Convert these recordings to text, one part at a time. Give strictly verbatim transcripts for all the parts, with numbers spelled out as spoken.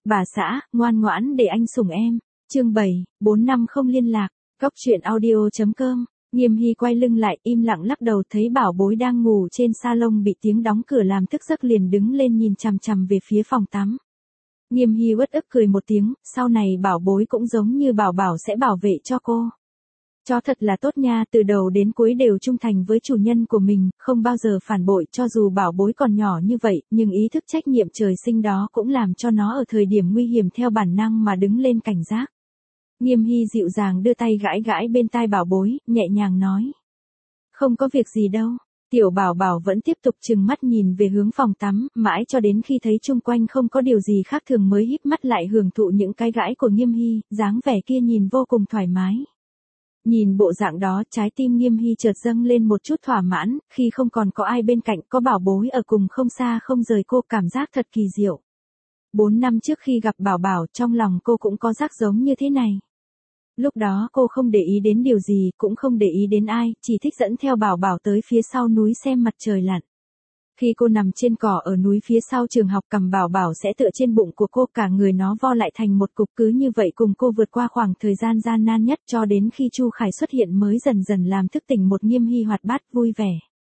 Bà xã, ngoan ngoãn để anh sủng em. Chương bảy, bốn năm không liên lạc. Góc truyện audio chấm com. Nghiêm Hy quay lưng lại, im lặng lắc đầu, thấy bảo bối đang ngủ trên salon bị tiếng đóng cửa làm thức giấc, liền đứng lên nhìn chằm chằm về phía phòng tắm. Nghiêm Hy uất ức cười một tiếng, sau này bảo bối cũng giống như bảo bảo sẽ bảo vệ cho cô. Chó thật là tốt nha, từ đầu đến cuối đều trung thành với chủ nhân của mình, không bao giờ phản bội. Cho dù bảo bối còn nhỏ như vậy, nhưng ý thức trách nhiệm trời sinh đó cũng làm cho nó ở thời điểm nguy hiểm theo bản năng mà đứng lên cảnh giác. Nghiêm Hy dịu dàng đưa tay gãi gãi bên tai bảo bối, nhẹ nhàng nói. Không có việc gì đâu. Tiểu bảo bảo vẫn tiếp tục trừng mắt nhìn về hướng phòng tắm, mãi cho đến khi thấy chung quanh không có điều gì khác thường mới híp mắt lại hưởng thụ những cái gãi của Nghiêm Hy, dáng vẻ kia nhìn vô cùng thoải mái. Nhìn bộ dạng đó, trái tim Nghiêm Hy chợt dâng lên một chút thỏa mãn, khi không còn có ai bên cạnh, có bảo bối ở cùng không xa không rời cô, cảm giác thật kỳ diệu. Bốn năm trước khi gặp bảo bảo, trong lòng cô cũng có giác giống như thế này. Lúc đó cô không để ý đến điều gì, cũng không để ý đến ai, chỉ thích dẫn theo bảo bảo tới phía sau núi xem mặt trời lặn. Khi cô nằm trên cỏ ở núi phía sau trường học, cầm bảo bảo sẽ tựa trên bụng của cô, cả người nó vo lại thành một cục, cứ như vậy cùng cô vượt qua khoảng thời gian gian nan nhất, cho đến khi Chu Khải xuất hiện mới dần dần làm thức tỉnh một Nghiêm Hy hoạt bát vui vẻ.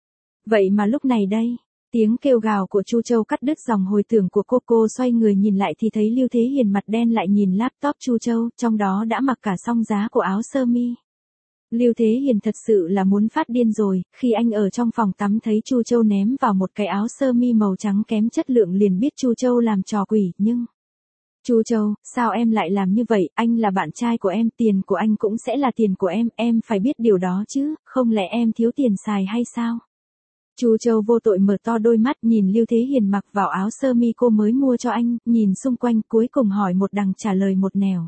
Vậy mà lúc này đây, tiếng kêu gào của Chu Châu cắt đứt dòng hồi tưởng của cô. Cô xoay người nhìn lại thì thấy Lưu Thế Hiền mặt đen lại nhìn laptop Chu Châu, trong đó đã mặc cả song giá của áo sơ mi. Lưu Thế Hiền thật sự là muốn phát điên rồi, khi anh ở trong phòng tắm thấy Chu Châu ném vào một cái áo sơ mi màu trắng kém chất lượng liền biết Chu Châu làm trò quỷ, nhưng... Chu Châu, sao em lại làm như vậy, anh là bạn trai của em, tiền của anh cũng sẽ là tiền của em, em phải biết điều đó chứ, không lẽ em thiếu tiền xài hay sao? Chu Châu vô tội mở to đôi mắt nhìn Lưu Thế Hiền mặc vào áo sơ mi cô mới mua cho anh, nhìn xung quanh cuối cùng hỏi một đằng trả lời một nẻo.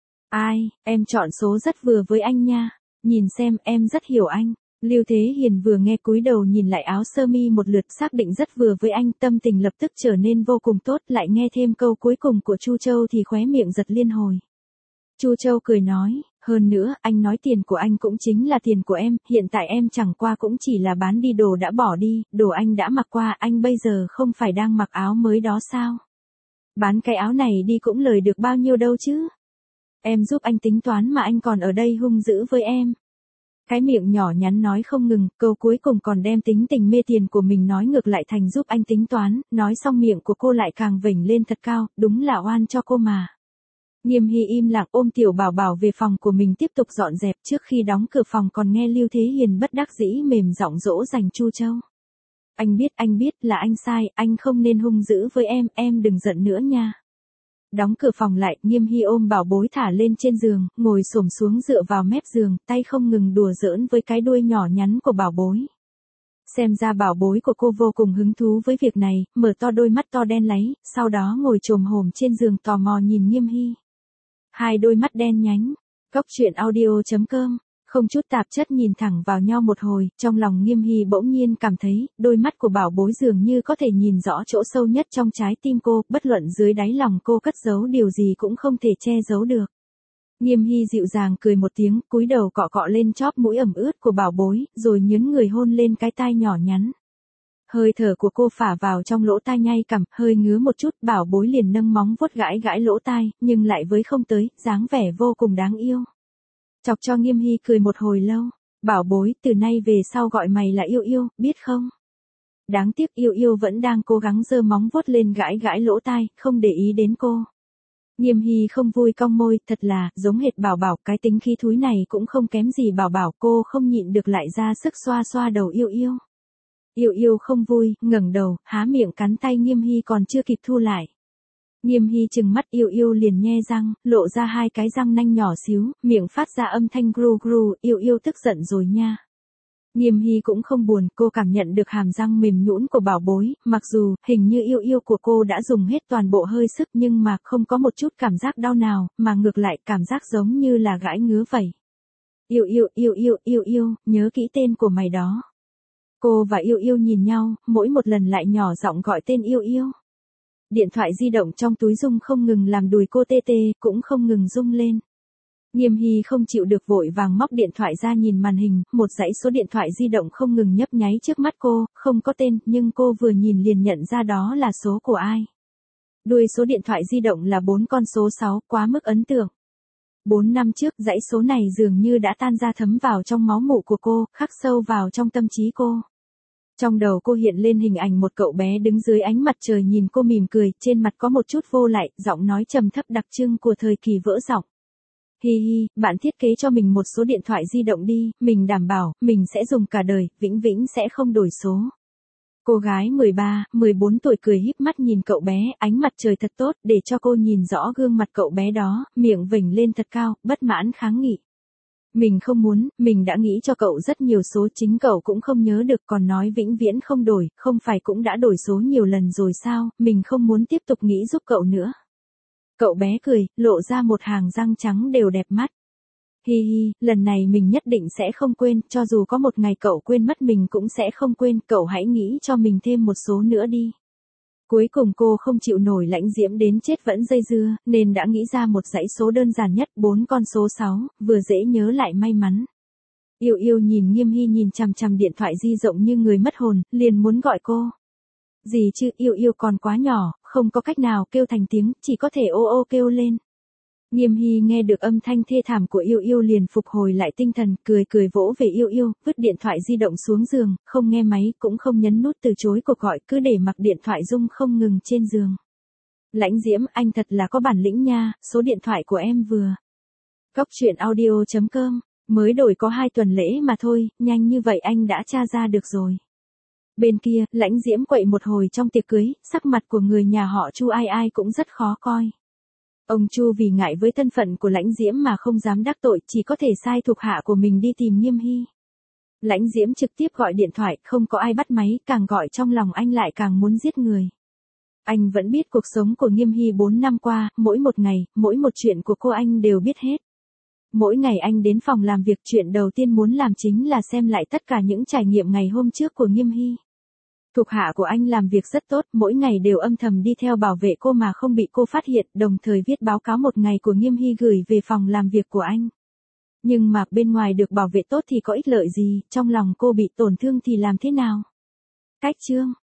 Ai, em chọn số rất vừa với anh nha. Nhìn xem, em rất hiểu anh. Lưu Thế Hiền vừa nghe cúi đầu nhìn lại áo sơ mi một lượt, xác định rất vừa với anh, tâm tình lập tức trở nên vô cùng tốt, lại nghe thêm câu cuối cùng của Chu Châu thì khóe miệng giật liên hồi. Chu Châu cười nói, hơn nữa, anh nói tiền của anh cũng chính là tiền của em, hiện tại em chẳng qua cũng chỉ là bán đi đồ đã bỏ đi, đồ anh đã mặc qua, anh bây giờ không phải đang mặc áo mới đó sao? Bán cái áo này đi cũng lời được bao nhiêu đâu chứ? Em giúp anh tính toán mà anh còn ở đây hung dữ với em. Cái miệng nhỏ nhắn nói không ngừng, câu cuối cùng còn đem tính tình mê tiền của mình nói ngược lại thành giúp anh tính toán, nói xong miệng của cô lại càng vểnh lên thật cao, đúng là oan cho cô mà. Nghiêm Hy im lặng ôm tiểu bảo bảo về phòng của mình tiếp tục dọn dẹp, trước khi đóng cửa phòng còn nghe Lưu Thế Hiền bất đắc dĩ mềm giọng dỗ dành Chu Châu. Anh biết, anh biết là anh sai, anh không nên hung dữ với em, em đừng giận nữa nha. Đóng cửa phòng lại, Nghiêm Hy ôm bảo bối thả lên trên giường, ngồi xổm xuống dựa vào mép giường, tay không ngừng đùa giỡn với cái đuôi nhỏ nhắn của bảo bối. Xem ra bảo bối của cô vô cùng hứng thú với việc này, mở to đôi mắt to đen láy, sau đó ngồi chồm hổm trên giường tò mò nhìn Nghiêm Hy. Hai đôi mắt đen nhánh. Góc truyện audio chấm com. Không chút tạp chất nhìn thẳng vào nhau một hồi, trong lòng Nghiêm Hy bỗng nhiên cảm thấy, đôi mắt của bảo bối dường như có thể nhìn rõ chỗ sâu nhất trong trái tim cô, bất luận dưới đáy lòng cô cất giấu điều gì cũng không thể che giấu được. Nghiêm Hy dịu dàng cười một tiếng, cúi đầu cọ cọ lên chóp mũi ẩm ướt của bảo bối, rồi nhấn người hôn lên cái tai nhỏ nhắn. Hơi thở của cô phả vào trong lỗ tai nhai cằm, hơi ngứa một chút, bảo bối liền nâng móng vuốt gãi gãi lỗ tai, nhưng lại với không tới, dáng vẻ vô cùng đáng yêu. Chọc cho Nghiêm Hy cười một hồi lâu, bảo bối, từ nay về sau gọi mày là Yêu Yêu, biết không? Đáng tiếc Yêu Yêu vẫn đang cố gắng giơ móng vuốt lên gãi gãi lỗ tai, không để ý đến cô. Nghiêm Hy không vui cong môi, thật là, giống hệt bảo bảo, cái tính khí thúi này cũng không kém gì bảo bảo, cô không nhịn được lại ra sức xoa xoa đầu Yêu Yêu. Yêu Yêu không vui, ngẩng đầu, há miệng cắn tay Nghiêm Hy còn chưa kịp thu lại. Nghiêm Hy trừng mắt, Yêu Yêu liền nhe răng, lộ ra hai cái răng nanh nhỏ xíu, miệng phát ra âm thanh gru gru, Yêu Yêu tức giận rồi nha. Nghiêm Hy cũng không buồn, cô cảm nhận được hàm răng mềm nhũn của bảo bối, mặc dù, hình như Yêu Yêu của cô đã dùng hết toàn bộ hơi sức nhưng mà không có một chút cảm giác đau nào, mà ngược lại cảm giác giống như là gãi ngứa vậy. Yêu Yêu, Yêu Yêu, Yêu Yêu, nhớ kỹ tên của mày đó. Cô và Yêu Yêu nhìn nhau, mỗi một lần lại nhỏ giọng gọi tên Yêu Yêu. Điện thoại di động trong túi rung không ngừng làm đùi cô tê tê, cũng không ngừng rung lên. Nghiêm Hy không chịu được vội vàng móc điện thoại ra nhìn màn hình, một dãy số điện thoại di động không ngừng nhấp nháy trước mắt cô, không có tên, nhưng cô vừa nhìn liền nhận ra đó là số của ai. Đuôi số điện thoại di động là bốn con số sáu, quá mức ấn tượng. Bốn năm trước, dãy số này dường như đã tan ra thấm vào trong máu mủ của cô, khắc sâu vào trong tâm trí cô. Trong đầu cô hiện lên hình ảnh một cậu bé đứng dưới ánh mặt trời nhìn cô mỉm cười, trên mặt có một chút vô lại, giọng nói trầm thấp đặc trưng của thời kỳ vỡ giọng. Hi hi, bạn thiết kế cho mình một số điện thoại di động đi, mình đảm bảo, mình sẽ dùng cả đời, vĩnh viễn sẽ không đổi số. Cô gái mười ba, mười bốn tuổi cười híp mắt nhìn cậu bé, ánh mặt trời thật tốt, để cho cô nhìn rõ gương mặt cậu bé đó, miệng vểnh lên thật cao, bất mãn kháng nghị. Mình không muốn, mình đã nghĩ cho cậu rất nhiều số, chính cậu cũng không nhớ được, còn nói vĩnh viễn không đổi, không phải cũng đã đổi số nhiều lần rồi sao, mình không muốn tiếp tục nghĩ giúp cậu nữa. Cậu bé cười, lộ ra một hàng răng trắng đều đẹp mắt. Hi hi, lần này mình nhất định sẽ không quên, cho dù có một ngày cậu quên mất mình cũng sẽ không quên, cậu hãy nghĩ cho mình thêm một số nữa đi. Cuối cùng cô không chịu nổi Lãnh Diễm đến chết vẫn dây dưa, nên đã nghĩ ra một dãy số đơn giản nhất, bốn con số sáu, vừa dễ nhớ lại may mắn. Yêu yêu nhìn Nghiêm Hy nhìn chằm chằm điện thoại di động như người mất hồn, liền muốn gọi cô. Gì chứ, yêu yêu còn quá nhỏ, không có cách nào kêu thành tiếng, chỉ có thể ô ô kêu lên. Nghiêm Hy nghe được âm thanh thê thảm của yêu yêu liền phục hồi lại tinh thần, cười cười vỗ về yêu yêu, vứt điện thoại di động xuống giường, không nghe máy, cũng không nhấn nút từ chối cuộc gọi, cứ để mặc điện thoại rung không ngừng trên giường. Lãnh Diễm, anh thật là có bản lĩnh nha, số điện thoại của em vừa. Cóc truyện audio chấm com, mới đổi có hai tuần lễ mà thôi, nhanh như vậy anh đã tra ra được rồi. Bên kia, Lãnh Diễm quậy một hồi trong tiệc cưới, sắc mặt của người nhà họ Chu ai ai cũng rất khó coi. Ông Chu vì ngại với thân phận của Lãnh Diễm mà không dám đắc tội, chỉ có thể sai thuộc hạ của mình đi tìm Nghiêm Hy. Lãnh Diễm trực tiếp gọi điện thoại, không có ai bắt máy, càng gọi trong lòng anh lại càng muốn giết người. Anh vẫn biết cuộc sống của Nghiêm Hy bốn năm qua, mỗi một ngày, mỗi một chuyện của cô anh đều biết hết. Mỗi ngày anh đến phòng làm việc, chuyện đầu tiên muốn làm chính là xem lại tất cả những trải nghiệm ngày hôm trước của Nghiêm Hy. Thuộc hạ của anh làm việc rất tốt, mỗi ngày đều âm thầm đi theo bảo vệ cô mà không bị cô phát hiện, đồng thời viết báo cáo một ngày của Nghiêm Hy gửi về phòng làm việc của anh. Nhưng mà bên ngoài được bảo vệ tốt thì có ích lợi gì, trong lòng cô bị tổn thương thì làm thế nào? Cách chương